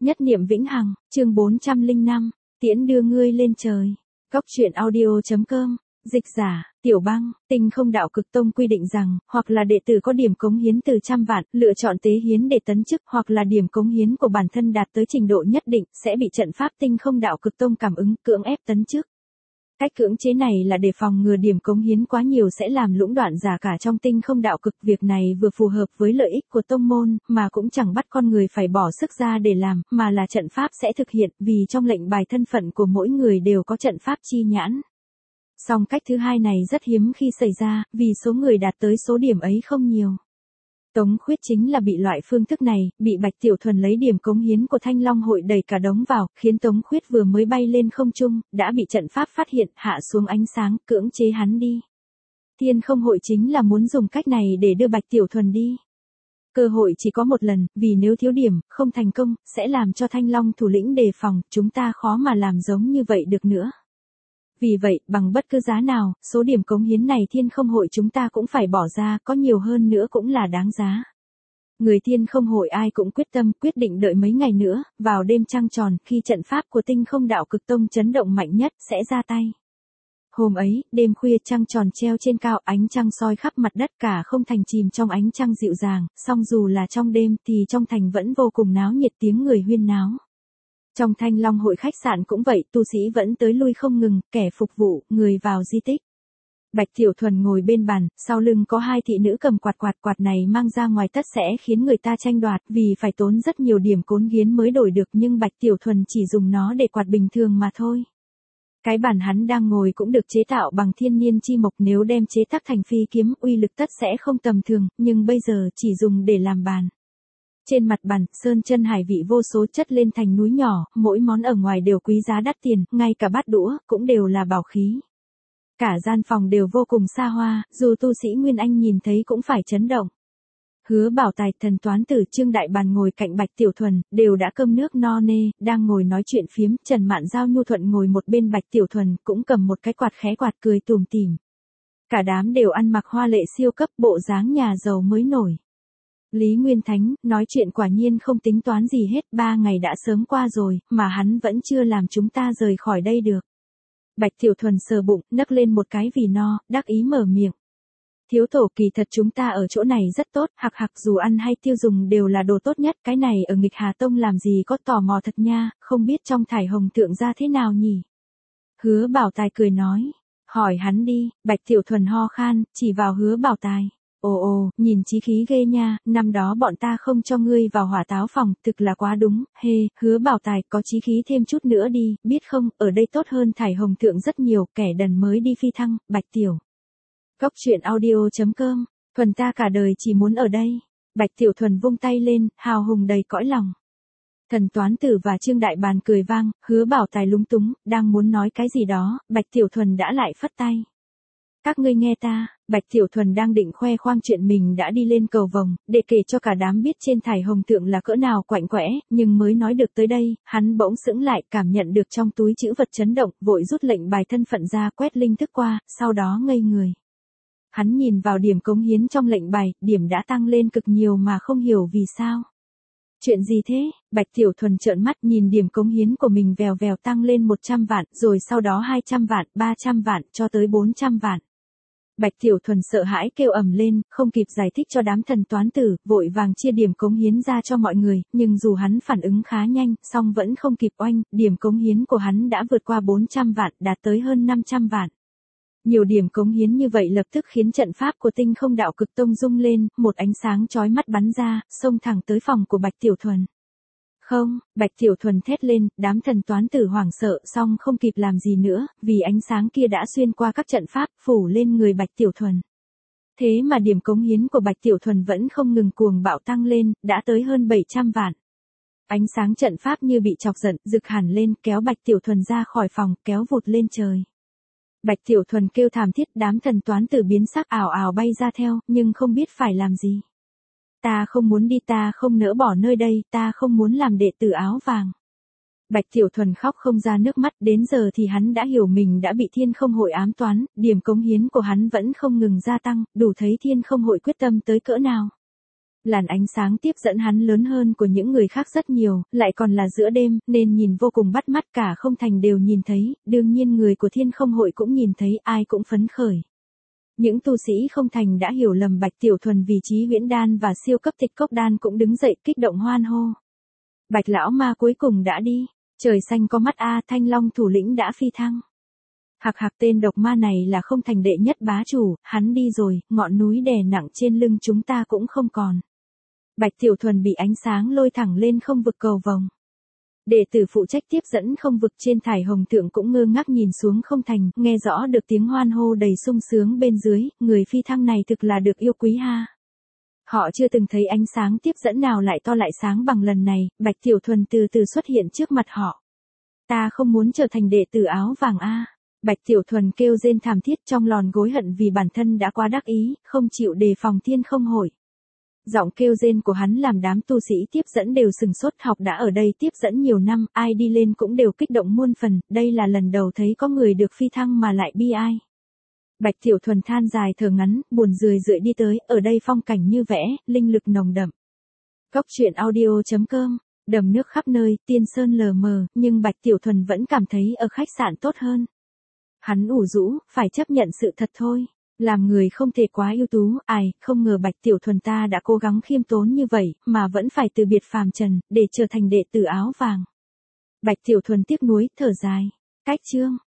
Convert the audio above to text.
Nhất niệm vĩnh hằng, chương 405, tiễn đưa ngươi lên trời. Góc truyện audio.com, dịch giả, Tiểu Băng, Tinh Không Đạo Cực Tông quy định rằng, hoặc là đệ tử có điểm cống hiến từ 100 vạn, lựa chọn tế hiến để tấn chức, hoặc là điểm cống hiến của bản thân đạt tới trình độ nhất định, sẽ bị trận pháp Tinh Không Đạo Cực Tông cảm ứng, cưỡng ép tấn chức. Cách cưỡng chế này là để phòng ngừa điểm cống hiến quá nhiều sẽ làm lũng đoạn giả cả trong Tinh Không Đạo Cực. Việc này vừa phù hợp với lợi ích của tông môn, mà cũng chẳng bắt con người phải bỏ sức ra để làm, mà là trận pháp sẽ thực hiện, vì trong lệnh bài thân phận của mỗi người đều có trận pháp chi nhãn. Song cách thứ hai này rất hiếm khi xảy ra, vì số người đạt tới số điểm ấy không nhiều. Tống Khuyết chính là bị loại phương thức này, bị Bạch Tiểu Thuần lấy điểm cống hiến của Thanh Long hội đẩy cả đống vào, khiến Tống Khuyết vừa mới bay lên không trung, đã bị trận pháp phát hiện, hạ xuống ánh sáng, cưỡng chế hắn đi. Thiên Không hội chính là muốn dùng cách này để đưa Bạch Tiểu Thuần đi. Cơ hội chỉ có một lần, vì nếu thiếu điểm, không thành công, sẽ làm cho Thanh Long thủ lĩnh đề phòng, chúng ta khó mà làm giống như vậy được nữa. Vì vậy, bằng bất cứ giá nào, số điểm cống hiến này Thiên Không hội chúng ta cũng phải bỏ ra, có nhiều hơn nữa cũng là đáng giá. Người Thiên Không hội ai cũng quyết tâm, quyết định đợi mấy ngày nữa, vào đêm trăng tròn, khi trận pháp của Tinh Không Đạo Cực Tông chấn động mạnh nhất, sẽ ra tay. Hôm ấy, đêm khuya trăng tròn treo trên cao, ánh trăng soi khắp mặt đất, cả không thành chìm trong ánh trăng dịu dàng, song dù là trong đêm thì trong thành vẫn vô cùng náo nhiệt, tiếng người huyên náo. Trong Thanh Long hội khách sạn cũng vậy, tu sĩ vẫn tới lui không ngừng, kẻ phục vụ, người vào di tích. Bạch Tiểu Thuần ngồi bên bàn, sau lưng có hai thị nữ cầm quạt này mang ra ngoài tất sẽ khiến người ta tranh đoạt, vì phải tốn rất nhiều điểm cống hiến mới đổi được, nhưng Bạch Tiểu Thuần chỉ dùng nó để quạt bình thường mà thôi. Cái bàn hắn đang ngồi cũng được chế tạo bằng thiên niên chi mộc, nếu đem chế tác thành phi kiếm, uy lực tất sẽ không tầm thường, nhưng bây giờ chỉ dùng để làm bàn. Trên mặt bàn, sơn chân hải vị vô số chất lên thành núi nhỏ, mỗi món ở ngoài đều quý giá đắt tiền, ngay cả bát đũa, cũng đều là bảo khí. Cả gian phòng đều vô cùng xa hoa, dù tu sĩ Nguyên Anh nhìn thấy cũng phải chấn động. Hứa Bảo Tài, Thần Toán Tử, Trương Đại Bàn ngồi cạnh Bạch Tiểu Thuần, đều đã cơm nước no nê, đang ngồi nói chuyện phiếm, Trần Mạn Giao nhu thuận ngồi một bên Bạch Tiểu Thuần, cũng cầm một cái quạt khẽ quạt cười tủm tỉm. Cả đám đều ăn mặc hoa lệ siêu cấp, bộ dáng nhà giàu mới nổi. Lý Nguyên Thánh, nói chuyện quả nhiên không tính toán gì hết, 3 ngày đã sớm qua rồi, mà hắn vẫn chưa làm chúng ta rời khỏi đây được. Bạch Tiểu Thuần sờ bụng, nấc lên một cái vì no, đắc ý mở miệng. Thiếu tổ, kỳ thật chúng ta ở chỗ này rất tốt, hặc dù ăn hay tiêu dùng đều là đồ tốt nhất, cái này ở Nghịch Hà Tông làm gì có, tò mò thật nha, không biết trong Thải Hồng Thượng ra thế nào nhỉ? Hứa Bảo Tài cười nói, hỏi hắn đi. Bạch Tiểu Thuần ho khan, chỉ vào Hứa Bảo Tài. Ồ, nhìn chí khí ghê nha, năm đó bọn ta không cho ngươi vào Hỏa Táo phòng, thực là quá đúng, Hứa Bảo Tài, có chí khí thêm chút nữa đi, biết không, ở đây tốt hơn Thải Hồng Thượng rất nhiều, kẻ đần mới đi phi thăng, Bạch Tiểu. Góc truyện audio.com, Thuần ta cả đời chỉ muốn ở đây. Bạch Tiểu Thuần vung tay lên, hào hùng đầy cõi lòng. Thần Toán Tử và Trương Đại Bàn cười vang, Hứa Bảo Tài lúng túng, đang muốn nói cái gì đó, Bạch Tiểu Thuần đã lại phất tay. Các ngươi nghe ta. Bạch Tiểu Thuần đang định khoe khoang chuyện mình đã đi lên cầu vồng, để kể cho cả đám biết trên Thải Hồng Thượng là cỡ nào quạnh quẽ, nhưng mới nói được tới đây, hắn bỗng sững lại, cảm nhận được trong túi trữ vật chấn động, vội rút lệnh bài thân phận ra, quét linh thức qua, sau đó ngây người. Hắn nhìn vào điểm cống hiến trong lệnh bài, điểm đã tăng lên cực nhiều mà không hiểu vì sao. Chuyện gì thế? Bạch Tiểu Thuần trợn mắt nhìn điểm cống hiến của mình vèo vèo tăng lên 100 vạn, rồi sau đó 200 vạn, 300 vạn, cho tới 400 vạn. Bạch Tiểu Thuần sợ hãi kêu ầm lên, không kịp giải thích cho đám Thần Toán Tử, vội vàng chia điểm cống hiến ra cho mọi người, nhưng dù hắn phản ứng khá nhanh, song vẫn không kịp oanh, điểm cống hiến của hắn đã vượt qua 400 vạn, đạt tới hơn 500 vạn. Nhiều điểm cống hiến như vậy lập tức khiến trận pháp của Tinh Không Đạo Cực Tông rung lên, một ánh sáng chói mắt bắn ra, xông thẳng tới phòng của Bạch Tiểu Thuần. Không, Bạch Tiểu Thuần thét lên, đám Thần Toán Tử hoảng sợ, song không kịp làm gì nữa, vì ánh sáng kia đã xuyên qua các trận pháp, phủ lên người Bạch Tiểu Thuần. Thế mà điểm cống hiến của Bạch Tiểu Thuần vẫn không ngừng cuồng bạo tăng lên, đã tới hơn 700 vạn. Ánh sáng trận pháp như bị chọc giận, rực hẳn lên, kéo Bạch Tiểu Thuần ra khỏi phòng, kéo vụt lên trời. Bạch Tiểu Thuần kêu thảm thiết, đám Thần Toán Tử biến sắc ảo ảo bay ra theo, nhưng không biết phải làm gì. Ta không muốn đi, ta không nỡ bỏ nơi đây, ta không muốn làm đệ tử áo vàng. Bạch Tiểu Thuần khóc không ra nước mắt, đến giờ thì hắn đã hiểu mình đã bị Thiên Không hội ám toán, điểm cống hiến của hắn vẫn không ngừng gia tăng, đủ thấy Thiên Không hội quyết tâm tới cỡ nào. Làn ánh sáng tiếp dẫn hắn lớn hơn của những người khác rất nhiều, lại còn là giữa đêm, nên nhìn vô cùng bắt mắt, cả không thành đều nhìn thấy, đương nhiên người của Thiên Không Hội cũng nhìn thấy, ai cũng phấn khởi. Những tu sĩ không thành đã hiểu lầm Bạch Tiểu Thuần vì chí huyễn đan và siêu cấp tịch cốc đan cũng đứng dậy kích động hoan hô. Bạch lão ma cuối cùng đã đi, trời xanh có mắt a, Thanh Long thủ lĩnh đã phi thăng. Hạc hạc, tên độc ma này là không thành đệ nhất bá chủ, hắn đi rồi, ngọn núi đè nặng trên lưng chúng ta cũng không còn. Bạch Tiểu Thuần bị ánh sáng lôi thẳng lên không vực cầu vồng. Đệ tử phụ trách tiếp dẫn không vực trên thải hồng thượng cũng ngơ ngác nhìn xuống không thành, nghe rõ được tiếng hoan hô đầy sung sướng bên dưới, người phi thăng này thực là được yêu quý ha. Họ chưa từng thấy ánh sáng tiếp dẫn nào lại to lại sáng bằng lần này, Bạch Tiểu Thuần từ từ xuất hiện trước mặt họ. Ta không muốn trở thành đệ tử áo vàng a. Bạch Tiểu Thuần kêu rên thảm thiết trong lòn gối hận vì bản thân đã quá đắc ý, không chịu đề phòng Thiên Không Hội. Giọng kêu rên của hắn làm đám tu sĩ tiếp dẫn đều sừng sốt, học đã ở đây tiếp dẫn nhiều năm, ai đi lên cũng đều kích động muôn phần, đây là lần đầu thấy có người được phi thăng mà lại bi ai. Bạch Tiểu Thuần than dài thở ngắn, buồn rười rượi đi tới, ở đây phong cảnh như vẽ, linh lực nồng đậm. Góc truyện audio.com, đầm nước khắp nơi, tiên sơn lờ mờ, nhưng Bạch Tiểu Thuần vẫn cảm thấy ở khách sạn tốt hơn. Hắn ủ rũ, phải chấp nhận sự thật thôi. Làm người không thể quá ưu tú, ai, không ngờ Bạch Tiểu Thuần ta đã cố gắng khiêm tốn như vậy, mà vẫn phải từ biệt phàm trần, để trở thành đệ tử áo vàng. Bạch Tiểu Thuần tiếc nuối, thở dài. Cách chương.